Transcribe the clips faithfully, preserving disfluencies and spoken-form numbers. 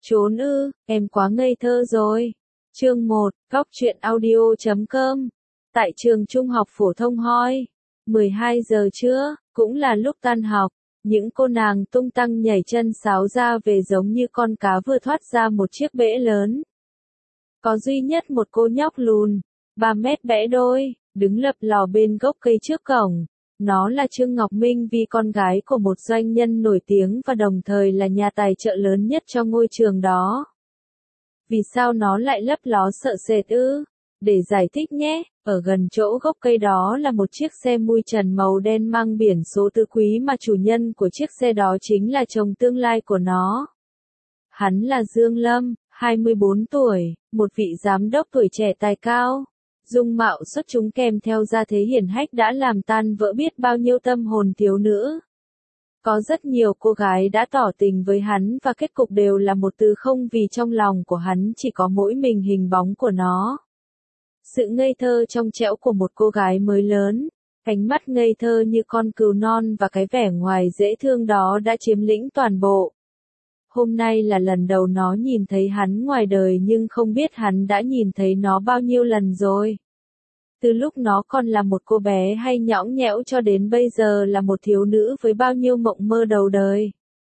Trốn ư, em quá ngây thơ rồi. Chương một, góc truyện audio chấm com. Tại trường trung học phổ thông Hoi. mười hai giờ trưa, cũng là lúc tan học. Những cô nàng tung tăng nhảy chân sáo ra về giống như con cá vừa thoát ra một chiếc bể lớn. Có duy nhất một cô nhóc lùn, ba mét bẽ đôi, đứng lập lò bên gốc cây trước cổng. Nó là Trương Ngọc Minh Vi, con gái của một doanh nhân nổi tiếng và đồng thời là nhà tài trợ lớn nhất cho ngôi trường đó. Vì sao nó lại lấp ló sợ sệt ư? Để giải thích nhé, ở gần chỗ gốc cây đó là một chiếc xe mui trần màu đen mang biển số tứ quý mà chủ nhân của chiếc xe đó chính là chồng tương lai của nó. Hắn là Dương Lâm, hai mươi bốn tuổi, một vị giám đốc tuổi trẻ tài cao. Dung mạo xuất chúng kèm theo gia thế hiển hách đã làm tan vỡ biết bao nhiêu tâm hồn thiếu nữ. Có rất nhiều cô gái đã tỏ tình với hắn và kết cục đều là một từ không, vì trong lòng của hắn chỉ có mỗi mình hình bóng của nó. Sự ngây thơ trong trẻo của một cô gái mới lớn, cánh mắt ngây thơ như con cừu non và cái vẻ ngoài dễ thương đó đã chiếm lĩnh toàn bộ. Hôm nay là lần đầu nó nhìn thấy hắn ngoài đời, nhưng không biết hắn đã nhìn thấy nó bao nhiêu lần rồi. Từ lúc nó còn là một cô bé hay nhõng nhẽo cho đến bây giờ là một thiếu nữ với bao nhiêu mộng mơ đầu đời.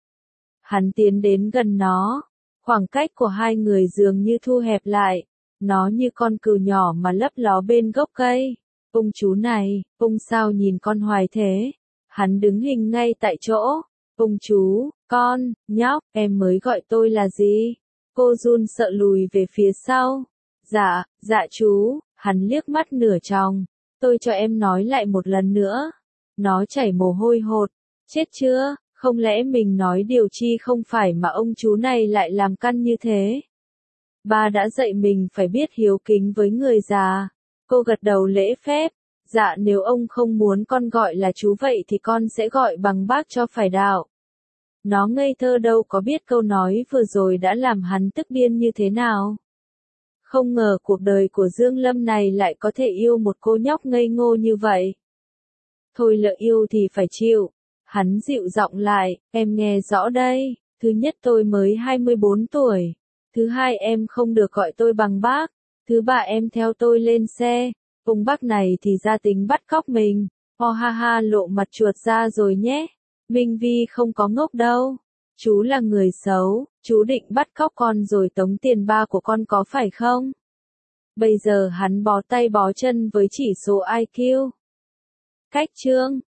Hắn tiến đến gần nó, khoảng cách của hai người dường như thu hẹp lại, nó như con cừu nhỏ mà lấp ló bên gốc cây. Ông chú này, ông sao nhìn con hoài thế? Hắn đứng hình ngay tại chỗ. Ông chú, con, nhóc, em mới gọi tôi là gì? Cô run sợ lùi về phía sau. Dạ, dạ chú. Hắn liếc mắt nửa tròng. Tôi cho em nói lại một lần nữa. Nó chảy mồ hôi hột. Chết chưa, không lẽ mình nói điều chi không phải mà ông chú này lại làm căn như thế? Ba đã dạy mình phải biết hiếu kính với người già. Cô gật đầu lễ phép. Dạ, nếu ông không muốn con gọi là chú vậy thì con sẽ gọi bằng bác cho phải đạo. Nó ngây thơ đâu có biết câu nói vừa rồi đã làm hắn tức điên như thế nào. Không ngờ cuộc đời của Dương Lâm này lại có thể yêu một cô nhóc ngây ngô như vậy. Thôi lỡ yêu thì phải chịu. Hắn dịu giọng lại, em nghe rõ đây. Thứ nhất, tôi mới hai mươi bốn tuổi. Thứ hai, em không được gọi tôi bằng bác. Thứ ba, em theo tôi lên xe. Ông bác này thì ra tính bắt cóc mình. Ho ha ha, lộ mặt chuột ra rồi nhé. Minh Vi không có ngốc đâu. Chú là người xấu, chú định bắt cóc con rồi tống tiền ba của con có phải không? Bây giờ hắn bó tay bó chân với chỉ số i kiu. Cách chương